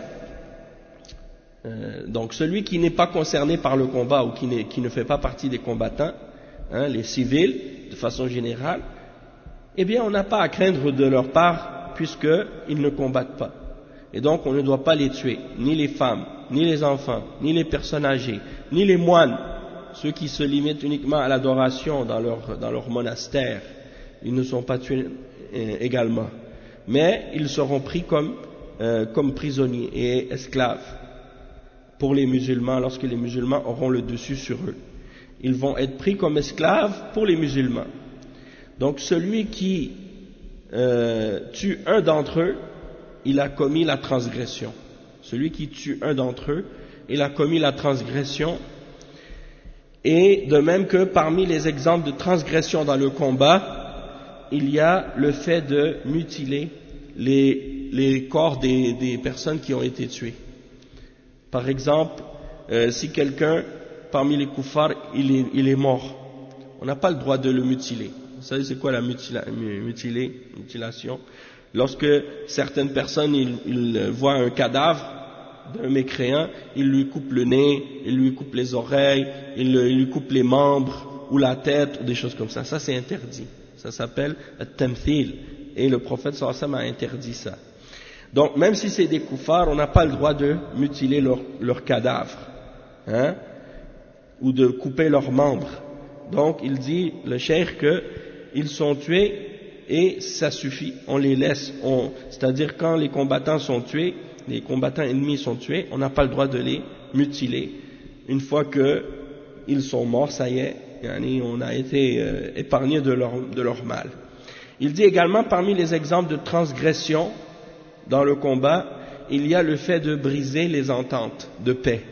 euh, donc celui qui n'est pas concerné par le combat ou qui, qui ne fait pas partie des combattants, hein, les civils de façon générale, eh bien on n'a pas à craindre de leur part puisqu'ils ne combattent pas. Et donc on ne doit pas les tuer, ni les femmes, ni les enfants, ni les personnes âgées, ni les moines, ceux qui se limitent uniquement à l'adoration dans leur, dans leur monastère, ils ne sont pas tués euh, également. Mais ils seront pris comme, euh, comme prisonniers et esclaves pour les musulmans lorsque les musulmans auront le dessus sur eux. Ils vont être pris comme esclaves pour les musulmans. Donc celui qui euh, tue un d'entre eux, il a commis la transgression. Celui qui tue un d'entre eux, il a commis la transgression. Et de même que parmi les exemples de transgression dans le combat, il y a le fait de mutiler les, les corps des, des personnes qui ont été tuées. Par exemple, euh, si quelqu'un parmi les kuffars, il est, il est mort, on n'a pas le droit de le mutiler. Vous savez c'est quoi la mutila, mutiler, mutilation? Lorsque certaines personnes ils, ils voient un cadavre d'un mécréant, ils lui coupent le nez, ils lui coupent les oreilles, ils, ils lui coupent les membres ou la tête, ou des choses comme ça. Ça c'est interdit. Ça s'appelle at-tamthil. Et le prophète sallallahu alayhi wa sallam a interdit ça. Donc même si c'est des kuffars, on n'a pas le droit de mutiler leur, leur cadavre, hein, ou de couper leurs membres. Donc il dit, le cheikh, qu'ils sont tués et ça suffit, on les laisse, on, c'est-à-dire quand les combattants sont tués, les combattants ennemis sont tués, on n'a pas le droit de les mutiler. Une fois qu'ils sont morts, ça y est, on a été euh, épargné de leur, de leur mal. Il dit également, parmi les exemples de transgression dans le combat, il y a le fait de briser les ententes de paix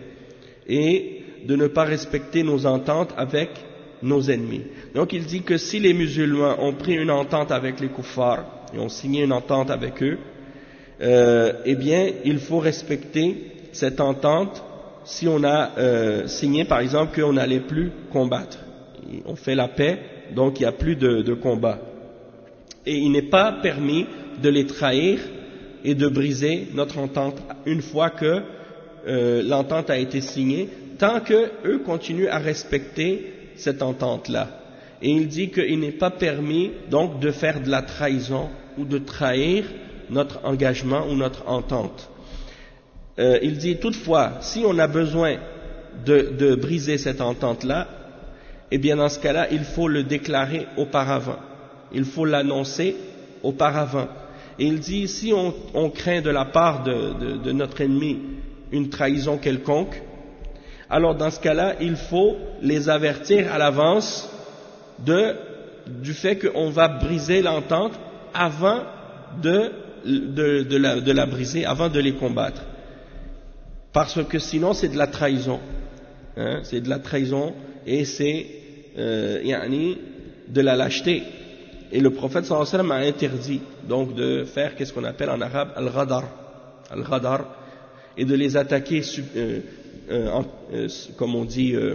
et de ne pas respecter nos ententes avec nos ennemis. Donc il dit que si les musulmans ont pris une entente avec les kuffars et ont signé une entente avec eux, euh, eh bien il faut respecter cette entente si on a euh, signé par exemple qu'on n'allait plus combattre. On fait la paix, donc il n'y a plus de, de combat. Et il n'est pas permis de les trahir et de briser notre entente une fois que euh, l'entente a été signée, tant qu'eux continuent à respecter cette entente-là. Et il dit qu'il n'est pas permis donc de faire de la trahison ou de trahir notre engagement ou notre entente. Euh, il dit toutefois, si on a besoin de, de briser cette entente-là, eh bien dans ce cas-là, il faut le déclarer auparavant. Il faut l'annoncer auparavant. Et il dit, si on, on craint de la part de, de, de notre ennemi une trahison quelconque, alors dans ce cas-là, il faut les avertir à l'avance de, du fait qu'on va briser l'entente avant de, de, de, la, de la briser, avant de les combattre. Parce que sinon c'est de la trahison. Hein, c'est de la trahison et c'est euh, yani, de la lâcheté. Et le prophète sallallahu alayhi wa sallam a interdit donc de faire qu'est-ce qu'on appelle en arabe al-ghadar, al-ghadar, et de les attaquer euh, euh, en, euh, comme on dit euh,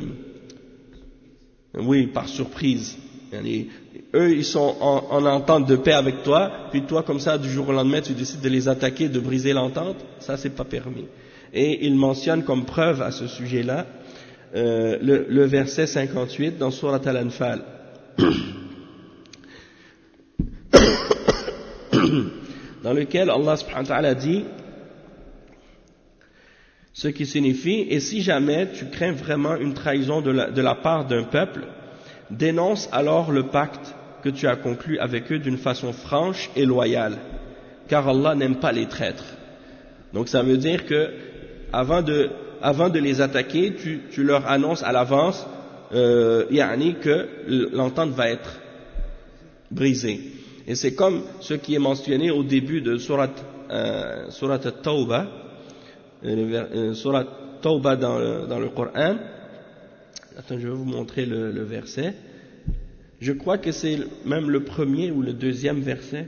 oui par surprise. Yani, eux ils sont en, en entente de paix avec toi, puis toi comme ça du jour au lendemain tu décides de les attaquer, de briser l'entente, ça c'est pas permis. Et il mentionne comme preuve à ce sujet-là euh, le, le verset cinquante-huit dans Surat Al-Anfal. Dans lequel Allah subhanahu wa ta'ala dit Ce qui signifie, et si jamais tu crains vraiment une trahison de la, de la part d'un peuple, dénonce alors le pacte que tu as conclu avec eux d'une façon franche et loyale, car Allah n'aime pas les traîtres. Donc ça veut dire que avant de, avant de les attaquer, tu, tu leur annonces à l'avance euh, yani que l'entente va être brisée. Et c'est comme ce qui est mentionné au début de Surat, euh, Surat At-Tawbah, euh, Surat Tawbah dans le, dans le Coran. Attends, je vais vous montrer le, le verset. Je crois que c'est même le premier ou le deuxième verset.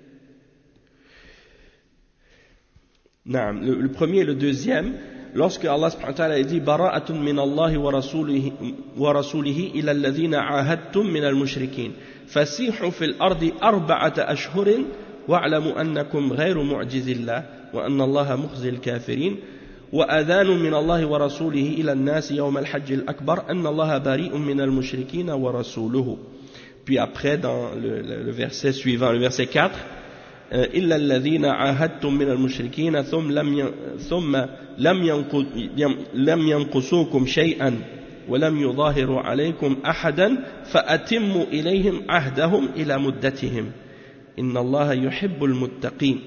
Non, le, le premier et le deuxième, lorsque Allah subhanahu wa ta'ala dit bara'atun min Allah wa rasulihi wa rasulihi ila alladhina ahadtum min al-mushrikin fasihu fil ardi arba'ata ashhurin wa'lamu annakum ghayru mu'jizillah wa anna Allah mukhzil kafirin wa adhanu min Allah wa rasulihi ila an-nas yawm al-hajj al-akbar anna Allah bari'un min al-mushrikin wa rasuluhu. Puis après dans le, le, le verset suivant, le verset quatre, إلا الذين عاهدتم من المشركين ثم لم ثم لم لم ينقصوكم شيئا ولم يظاهروا عليكم أحدا فأتموا إليهم عهدهم إلى مدتهم إن الله يحب المتقين.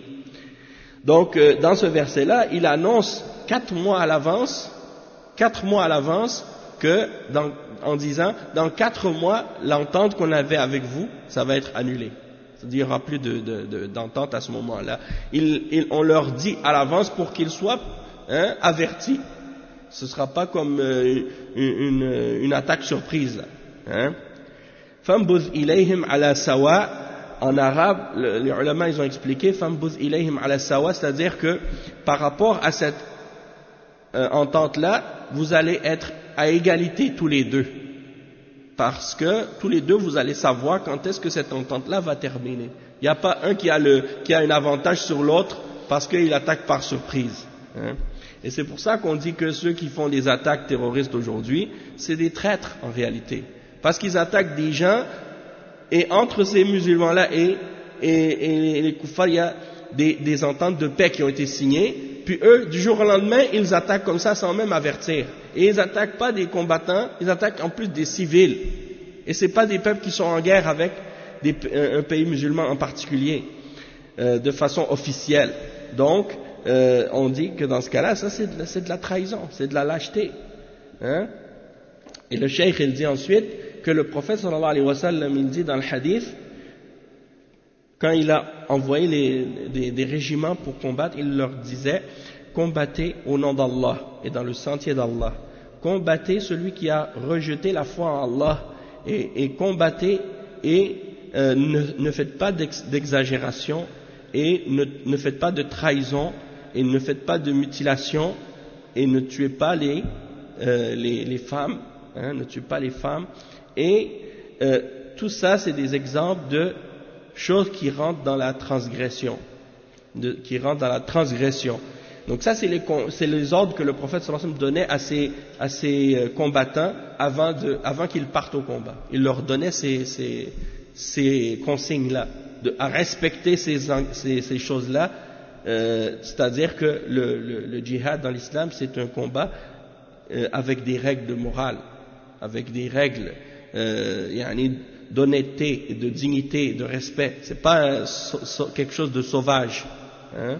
Donc dans ce verset-là, il annonce quatre mois à l'avance, quatre mois à l'avance que dans, en disant dans quatre mois l'entente qu'on avait avec vous, ça va être annulé. C'est-à-dire, il n'y aura plus de, de, de, d'entente à ce moment-là. Il, il, on leur dit à l'avance pour qu'ils soient hein, avertis. Ce ne sera pas comme euh, une, une, une attaque surprise. Hein. Fambuz ilayhim ala sawa. En arabe, le, les ulama ils ont expliqué Fambuz ilayhim ala sawa, c'est-à-dire que par rapport à cette euh, entente-là, vous allez être à égalité tous les deux. Parce que tous les deux, vous allez savoir quand est-ce que cette entente-là va terminer. Il n'y a pas un qui a, le, qui a un avantage sur l'autre parce qu'il attaque par surprise. Hein. Et c'est pour ça qu'on dit que ceux qui font des attaques terroristes aujourd'hui, c'est des traîtres en réalité. Parce qu'ils attaquent des gens et entre ces musulmans-là et, et, et les koufars, il y a des, des ententes de paix qui ont été signées. Puis eux, du jour au lendemain, ils attaquent comme ça sans même avertir. Et ils n'attaquent pas des combattants, ils attaquent en plus des civils. Et ce n'est pas des peuples qui sont en guerre avec des, un pays musulman en particulier, euh, de façon officielle. Donc, euh, on dit que dans ce cas-là, ça c'est de, c'est de la trahison, c'est de la lâcheté. Hein? Et le cheikh, il dit ensuite que le prophète sallallahu alayhi wa sallam, il dit dans le hadith, quand il a envoyé les, des, des régiments pour combattre, il leur disait combattez au nom d'Allah et dans le sentier d'Allah. Combattez celui qui a rejeté la foi en Allah et, et combattez et euh, ne, ne faites pas d'ex, d'exagération et ne, ne faites pas de trahison et ne faites pas de mutilation et ne tuez pas les, euh, les, les femmes, hein, ne tuez pas les femmes. Et euh, tout ça, c'est des exemples de choses qui rentrent dans la transgression, de, qui rentrent dans la transgression. Donc ça, c'est les, c'est les ordres que le prophète sallallahu alayhi wa sallam donnait à ses, à ses combattants avant, de, avant qu'ils partent au combat. Il leur donnait ces, ces, ces consignes-là, de, à respecter ces, ces, ces choses-là, euh, c'est-à-dire que le, le, le djihad dans l'islam, c'est un combat euh, avec des règles de morale, avec des règles euh, yani, d'honnêteté, de dignité, de respect. C'est pas euh, so, so, quelque chose de sauvage. Hein.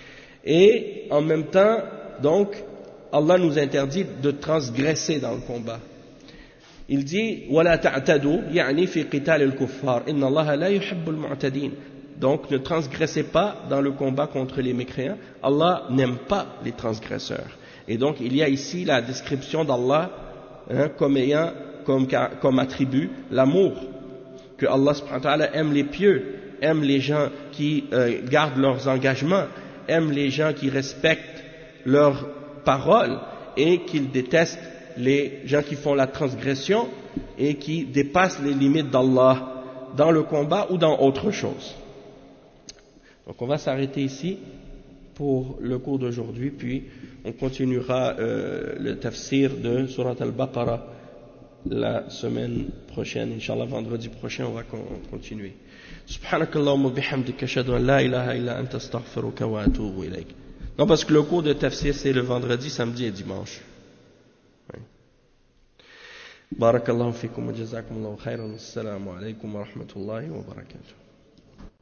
Et en même temps, donc, Allah nous interdit de transgresser dans le combat. Il dit وَلَا تَعْتَدُوا يعني في قتال الكفار إن الله لا يحب المعتدين. Donc, ne transgressez pas dans le combat contre les mécréants. Allah n'aime pas les transgresseurs. Et donc, il y a ici la description d'Allah hein, comme ayant comme, comme attribut l'amour. Que Allah subhanahu wa ta'ala aime les pieux, aime les gens qui euh, gardent leurs engagements, aime les gens qui respectent leurs paroles et qu'il déteste les gens qui font la transgression et qui dépassent les limites d'Allah dans le combat ou dans autre chose. Donc on va s'arrêter ici pour le cours d'aujourd'hui, puis on continuera euh, le tafsir de Surat al-Baqarah la semaine prochaine. Inch'Allah, vendredi prochain, on va continuer. سبحانك اللهم وبحمدك أشهد أن لا إله إلا أنت أستغفرك وأتوب إليك Non, parce que le cours de tafsir, c'est le vendredi, samedi et dimanche. Oui. Barakallahu fikum wa jazakumullahu khairan. Assalamu alaikum wa rahmatullahi wa barakatuh.